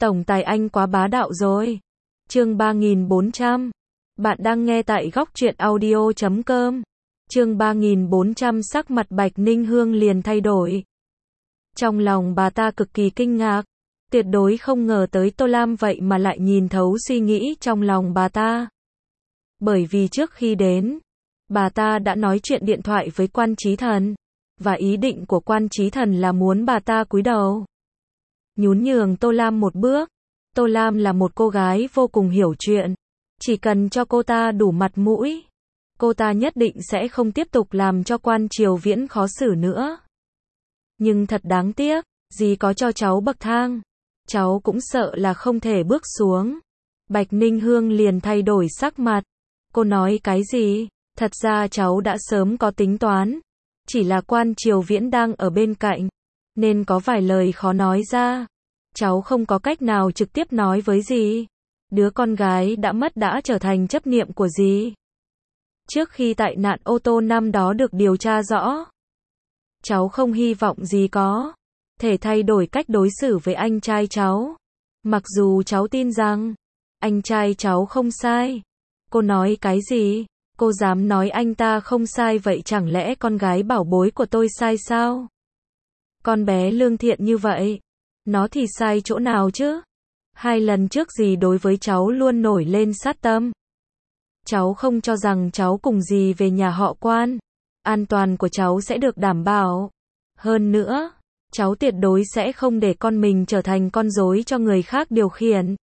Tổng tài anh quá bá đạo rồi. Chương 3400. Bạn đang nghe tại góc truyện audio.com. Chương 3400 sắc mặt Bạch Ninh Hương liền thay đổi. Trong lòng bà ta cực kỳ kinh ngạc, tuyệt đối không ngờ tới Tô Lam vậy mà lại nhìn thấu suy nghĩ trong lòng bà ta. Bởi vì trước khi đến, bà ta đã nói chuyện điện thoại với Quan Chí Thần, và ý định của Quan Chí Thần là muốn bà ta cúi đầu, nhún nhường Tô Lam một bước. Tô Lam là một cô gái vô cùng hiểu chuyện, chỉ cần cho cô ta đủ mặt mũi, cô ta nhất định sẽ không tiếp tục làm cho Quan Triều Viễn khó xử nữa. Nhưng thật đáng tiếc, dì có cho cháu bậc thang, cháu cũng sợ là không thể bước xuống. Bạch Ninh Hương liền thay đổi sắc mặt. Cô nói cái gì? Thật ra cháu đã sớm có tính toán, chỉ là Quan Triều Viễn đang ở bên cạnh, nên có vài lời khó nói ra. Cháu không có cách nào trực tiếp nói với dì. Đứa con gái đã mất đã trở thành chấp niệm của dì. Trước khi tai nạn ô tô năm đó được điều tra rõ, cháu không hy vọng dì có thể thay đổi cách đối xử với anh trai cháu. Mặc dù cháu tin rằng anh trai cháu không sai. Cô nói cái gì? Cô dám nói anh ta không sai vậy chẳng lẽ con gái bảo bối của tôi sai sao? Con bé lương thiện như vậy, nó thì sai chỗ nào chứ? 2 lần trước dì đối với cháu luôn nổi lên sát tâm. Cháu không cho rằng cháu cùng dì về nhà họ Quan, an toàn của cháu sẽ được đảm bảo. Hơn nữa, cháu tuyệt đối sẽ không để con mình trở thành con rối cho người khác điều khiển.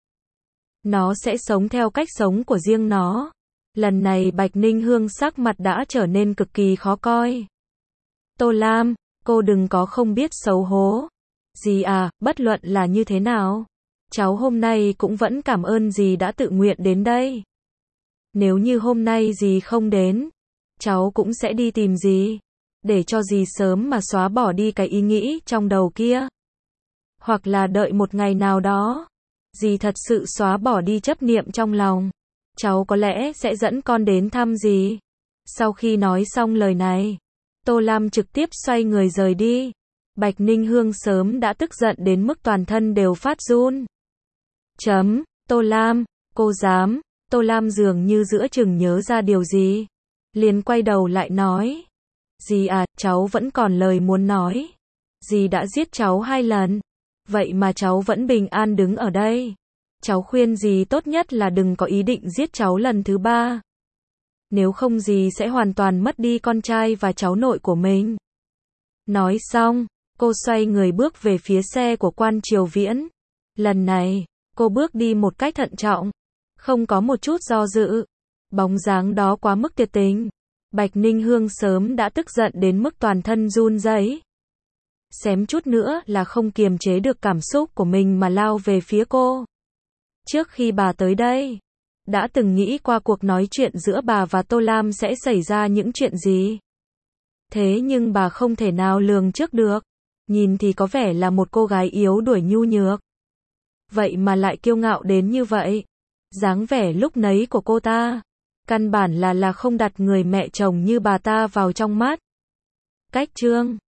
Nó sẽ sống theo cách sống của riêng nó. Lần này Bạch Ninh Hương sắc mặt đã trở nên cực kỳ khó coi. Tô Lam, cô đừng có không biết xấu hổ. Dì à, bất luận là như thế nào, cháu hôm nay cũng vẫn cảm ơn dì đã tự nguyện đến đây. Nếu như hôm nay dì không đến, cháu cũng sẽ đi tìm dì, để cho dì sớm mà xóa bỏ đi cái ý nghĩ trong đầu kia. Hoặc là đợi một ngày nào đó, dì thật sự xóa bỏ đi chấp niệm trong lòng, cháu có lẽ sẽ dẫn con đến thăm dì. Sau khi nói xong lời này, Tô Lam trực tiếp xoay người rời đi. Bạch Ninh Hương sớm đã tức giận đến mức toàn thân đều phát run. Tô Lam, cô dám. Tô Lam dường như giữa chừng nhớ ra điều gì, liền quay đầu lại nói. Dì à, cháu vẫn còn lời muốn nói. Dì đã giết cháu 2 lần, vậy mà cháu vẫn bình an đứng ở đây. Cháu khuyên dì tốt nhất là đừng có ý định giết cháu lần thứ 3. Nếu không dì sẽ hoàn toàn mất đi con trai và cháu nội của mình. Nói xong, cô xoay người bước về phía xe của Quan Triều Viễn. Lần này, cô bước đi một cách thận trọng, không có một chút do dự. Bóng dáng đó quá mức tuyệt tình. Bạch Ninh Hương sớm đã tức giận đến mức toàn thân run rẩy, xém chút nữa là không kiềm chế được cảm xúc của mình mà lao về phía cô. Trước khi bà tới đây, đã từng nghĩ qua cuộc nói chuyện giữa bà và Tô Lam sẽ xảy ra những chuyện gì. Thế nhưng bà không thể nào lường trước được. Nhìn thì có vẻ là một cô gái yếu đuối nhu nhược, vậy mà lại kiêu ngạo đến như vậy. Dáng vẻ lúc nấy của cô ta, căn bản là không đặt người mẹ chồng như bà ta vào trong mắt. Cách chương